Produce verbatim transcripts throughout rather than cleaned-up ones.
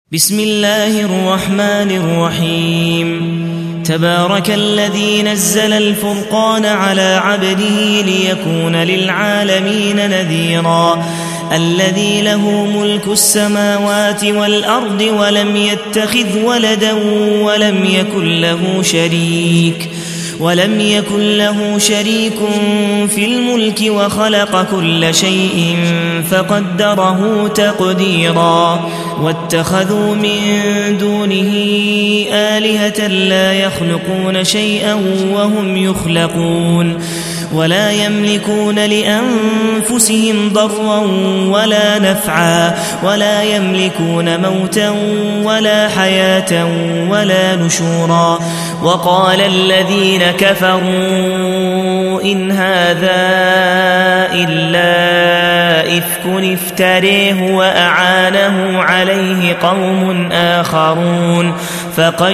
بسم الله الرحمن الرحيم تبارك الذي نزل الفرقان على عبده ليكون للعالمين نذيرا الذي له ملك السماوات والأرض ولم يتخذ ولدا ولم يكن له شريك ولم يكن له شريك في الملك وخلق كل شيء فقدره تقديرا واتخذوا من دونه آلهة لا يخلقون شيئا وهم يخلقون ولا يملكون لأنفسهم ضرا ولا نفعا ولا يملكون موتا ولا حياة ولا نشورا وقال الذين كفروا إن هذا إلا إفك افتريه وأعانه عليه قوم آخرون فقد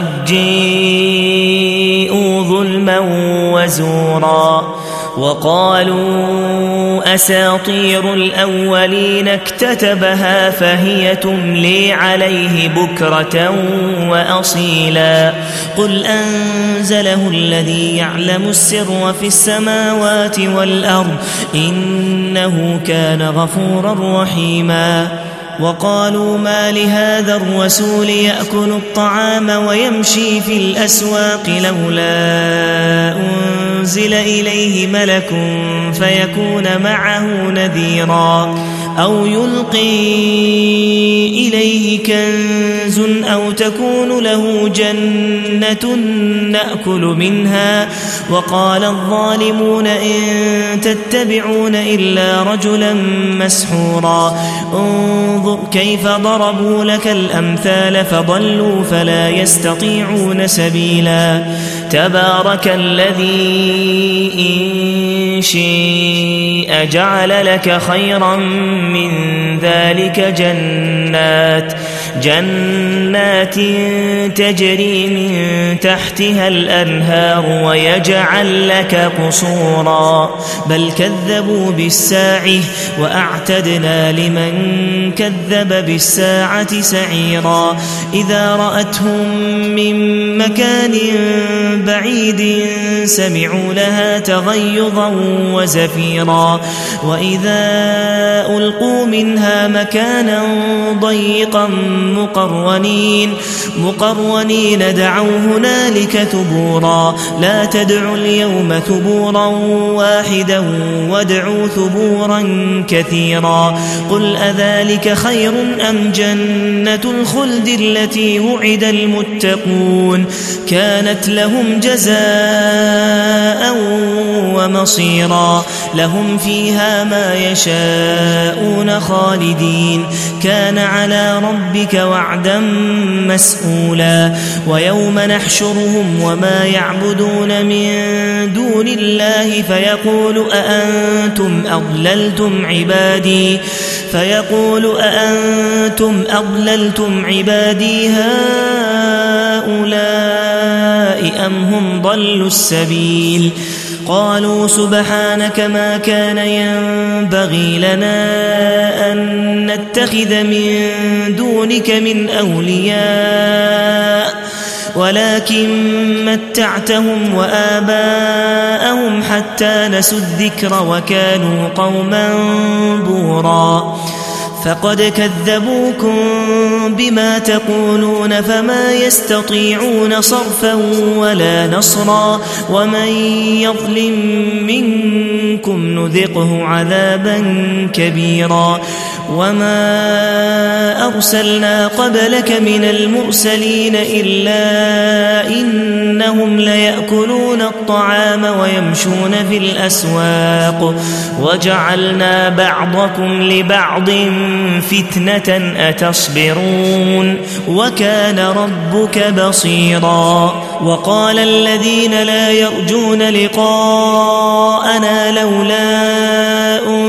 جيءوا ظلما وزورا وقالوا أساطير الأولين اكتتبها فهي تملي عليه بكرة وأصيلا قل أنزله الذي يعلم السر في السماوات والأرض إنه كان غفورا رحيما وقالوا ما لهذا الرسول يأكل الطعام ويمشي في الأسواق لولا أنزل إليه ملك فيكون معه نذيرا أو يلقي إليه كنز أو تكون له جنة نأكل منها وقال الظالمون إن تتبعون إلا رجلا مسحورا انظر كيف ضربوا لك الأمثال فضلوا فلا يستطيعون سبيلا تبارك الذي إن شيء جعل لك خيرا من ذلك جنات جنات تجري من تحتها الأنهار ويجعل لك قصورا بل كذبوا بالساعة وأعتدنا لمن كذب بالساعة سعيرا إذا رأتهم من مكان بعيد سمعوا لها تغيظا وزفيرا وإذا ألقوا منها مكانا ضيقا مقرنين مقرنين دعوا هنالك ثبورا لا تدعوا اليوم ثبورا واحدا وادعوا ثبورا كثيرا قل أذلك خير أم جنة الخلد التي وعد المتقون كانت لهم جزاء ومصيرا لهم فيها ما يشاءون خالدين كان على ربك وعدا مسئولا ويوم نحشرهم وما يعبدون من دون الله فيقول أأنتم أضللتم عبادي فيقول أأنتم أضللتم عبادي هؤلاء أم هم ضلوا السبيل قالوا سبحانك ما كان ينبغي لنا أن نتخذ من دونك من أولياء ولكن متعتهم وآباءهم حتى نسوا الذكر وكانوا قوما بورا فقد كذبوكم بما تقولون فما يستطيعون صرفا ولا نصرا ومن يظلم منكم نذقه عذابا كبيرا وما أرسلنا قبلك من المرسلين إلا إنهم ليأكلون الطعام ويمشون في الأسواق وجعلنا بعضكم لبعض فتنة أتصبرون وكان ربك بصيرا وقال الذين لا يرجون لقاءنا لولا أنزل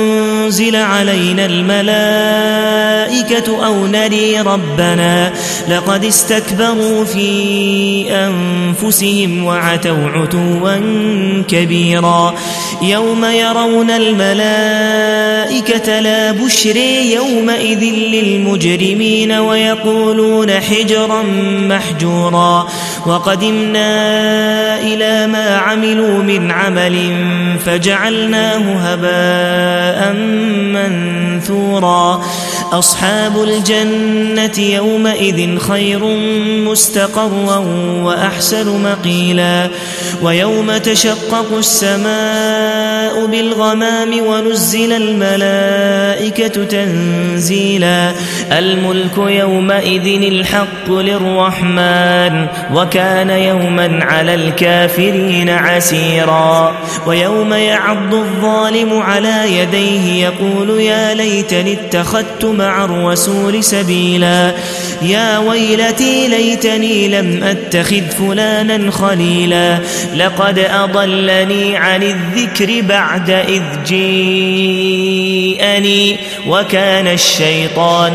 تنزل علينا الملائكة أو نري ربنا لقد استكبروا في أنفسهم وعتوا عتوا كبيرا يوم يرون الملائكة لا بشري يومئذ للمجرمين ويقولون حجرا محجورا وقدمنا إلى ما عملوا من عمل فجعلناه هباء منثورا أصحاب الجنة يومئذ خير مستقرا وأحسن مقيلا ويوم تشقق السماء بالغمام ونزل الملائكة تنزيلا الملك يومئذ الحق للرحمن وكان يوما على الكافرين عسيرا ويوم يعض الظالم على يديه يقول يا ليتني اتخذت مع الرسول سبيلا يا ويلتي ليتني لم أتخذ فلانا خليلا لقد أضلني عن الذكر بعد إذ جيءني وكان الشيطان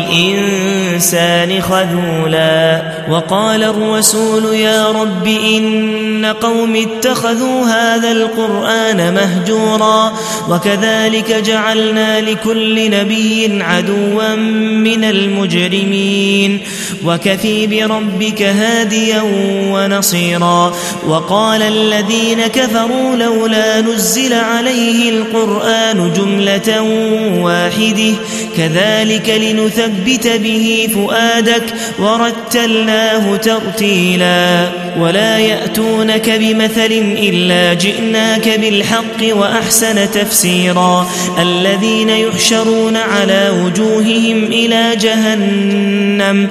للإنسان خذولا وقال الرسول يا رب إن قوم اتخذوا هذا القرآن مهجورا وكذلك جعلنا لكل نبي عدوا من المجرمين وكفي بربك هاديا ونصيرا وقال الذين كفروا لولا نزل عليه القرآن جملة واحدة كذلك لنثبت به فؤادك ورتلناه ترتيلا ولا يأتونك بمثل إلا جئناك بالحق وأحسن تفسيرا الذين يحشرون على وجوههم إلى جهنم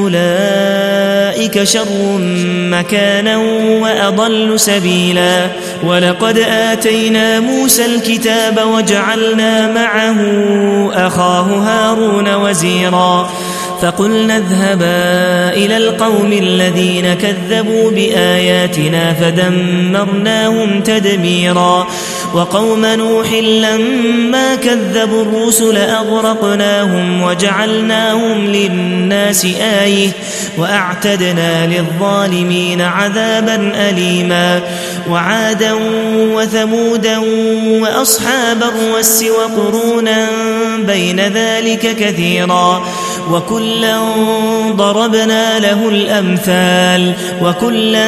أولئك شر مكانا وأضل سبيلا ولقد آتينا موسى الكتاب وجعلنا معه أخاه هارون وزيرا فقلنا اذهبا إلى القوم الذين كذبوا بآياتنا فدمرناهم تدميرا وقوم نوح لما كذبوا الرسل أغرقناهم وجعلناهم للناس آية وأعتدنا للظالمين عذابا أليما وعادا وثمودا وأصحاب الرس وقرونا بين ذلك كثيرا وكلا ضربنا له الأمثال وكلا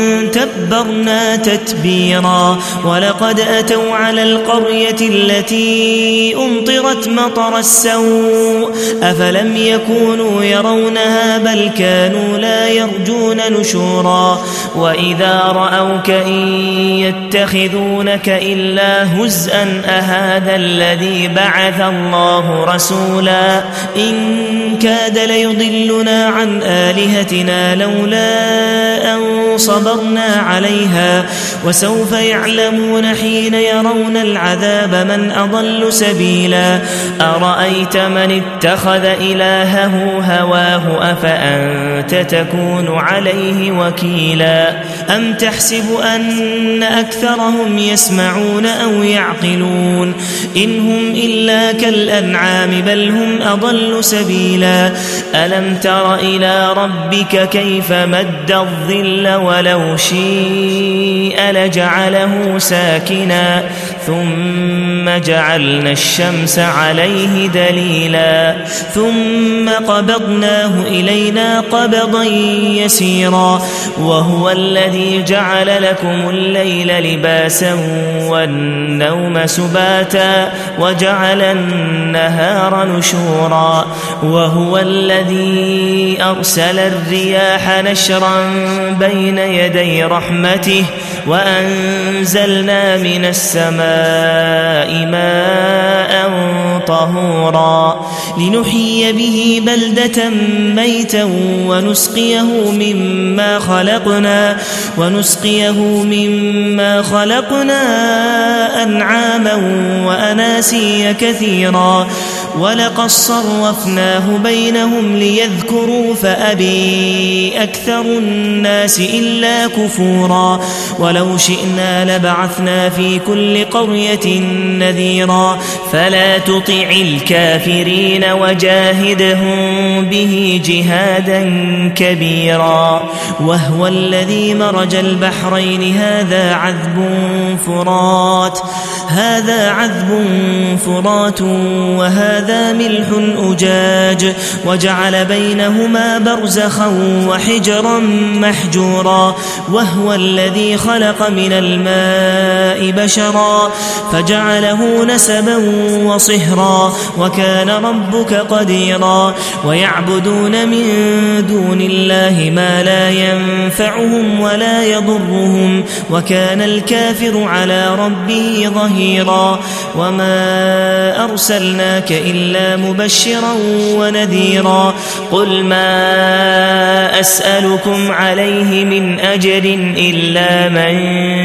تبرنا تتبيرا ولقد أتوا على القرية التي أمطرت مطر السوء أفلم يكونوا يرونها بل كانوا لا يرجون نشورا وإذا رأوك إن يتخذونك إلا هزءا أهذا الذي بعث الله رسولا إن كاد ليضلنا عن آلهتنا لولا أن صبرنا عليها وسوف يعلمون حين يرون العذاب من أضل سبيلا أرأيت من اتخذ إلهه هواه أفأنت تكون عليه وكيلا أم تحسب أن أكثرهم يسمعون أو يعقلون إن هم إلا كالأنعام بل هم أضل سبيلا ألم تر إلى ربك كيف مد الظل ولو شيء لجعله ساكنا ثم جعلنا الشمس عليه دليلا ثم قبضناه إلينا قبضا يسيرا وهو الذي جعل لكم الليل لباسا والنوم سباتا وجعل النهار نشورا وهو الذي أرسل الرياح نشرا بين يدي رحمته وأنزلنا من السماء ماء طهورا لنحيي به بلدة ميتا ونسقيه مما خلقنا ونسقيه مما خلقنا أنعاما وأناسيا كثيرا ولقد صرفناه بينهم ليذكروا فأبي أكثر الناس إلا كفورا ولو شئنا لبعثنا في كل قرية نذيرا فلا تطع الكافرين وجاهدهم به جهادا كبيرا وهو الذي مرج البحرين هذا عذب فرات هذا عذب فرات وهذا ملح أجاج وجعل بينهما برزخا وحجرا محجورا وهو الذي خلق من الماء بشرا فجعله نسبا وصهرا وكان ربك قديرا ويعبدون من دون الله ما لا ينفعهم ولا يضرهم وكان الكافر على ربه ظهيرا وما أرسلناك إلا مبشرا ونذيرا قل ما أسألكم عليه من أجر إلا من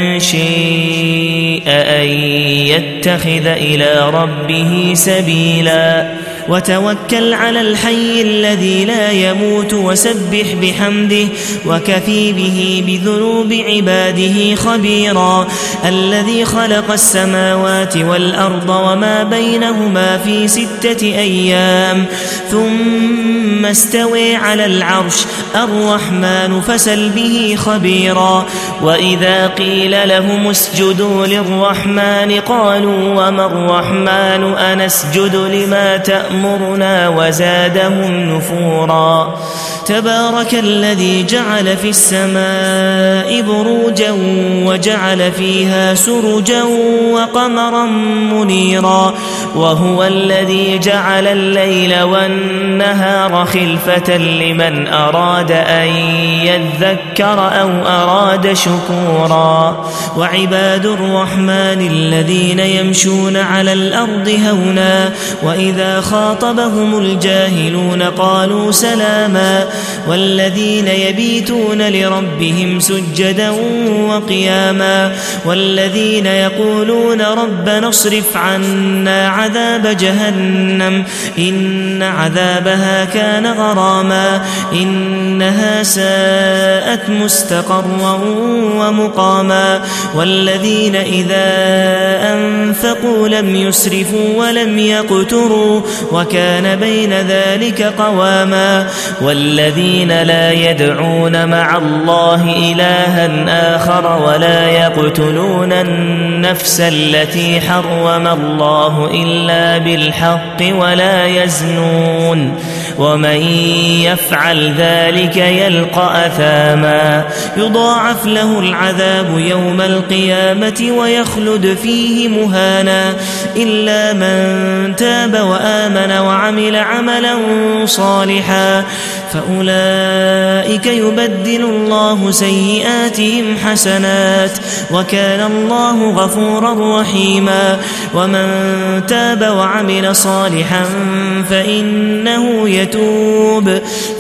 شاء أن يتخذ إلى ربه سبيلا وتوكل على الحي الذي لا يموت وسبح بحمده وكفي به بذنوب عباده خبيرا الذي خلق السماوات والأرض وما بينهما في ستة أيام ثم استوى على العرش الرحمن فسل به خبيرا وإذا قيل لهم اسجدوا للرحمن قالوا وما الرحمن أنسجد لما تأمرنا وزادهم نفورا تبارك الذي جعل في السماء بروجا وجعل فيها سرجا وقمرا منيرا وهو الذي جعل الليل والنهار خلفة لمن أراد أن يذكر أو أراد شكورا وعباد الرحمن الذين يمشون على الأرض هونا وإذا خاطبهم الجاهلون قالوا سلاما والذين يبيتون لربهم سجدا وقياما والذين يقولون ربنا اصرف عنا عذاب جهنم إن عذابها كان غراما إنها ساءت مستقرا ومقاما والذين إذا أنفقوا لم يسرفوا ولم يقتروا وكان بين ذلك قواما والذين لا يدعون مع الله إلها آخر ولا يقتلون النفس التي حرم الله إلا بالحق ولا يزنون ومن يفعل ذلك يلقى أثاما يضاعف له العذاب يوم القيامة ويخلد فيه مهانا إلا من تاب وآمن وعمل عملا صالحا فأولئك يبدل الله سيئاتهم حسنات وكان الله غفورا رحيما ومن تاب وعمل صالحا فإنه يتوب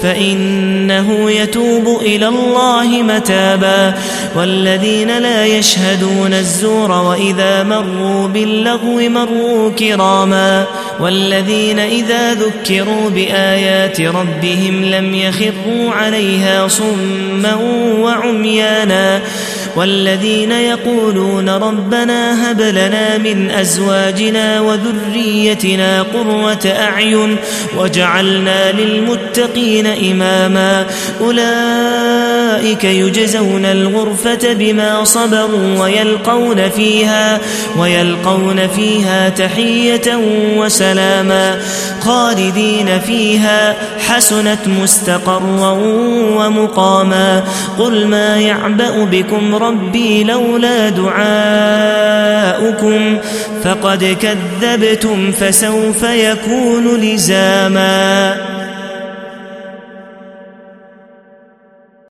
فإنه يتوب إلى الله متابا والذين لا يشهدون الزور وإذا مروا باللغو مروا كراما والذين إذا ذكروا بآيات ربهم لم يخروا عليها صما وعميانا والذين يقولون ربنا هب لنا من أزواجنا وذريتنا قرة أعين وجعلنا للمتقين إماما أولئك يجزون الغرفة بما صبروا ويلقون فيها ويلقون فيها تحية وسلاما خالدين فيها حسنت مستقرا ومقاما قل ما يعبأ بكم ربي لولا دعاؤكم فقد كذبتم فسوف يكون لزاما.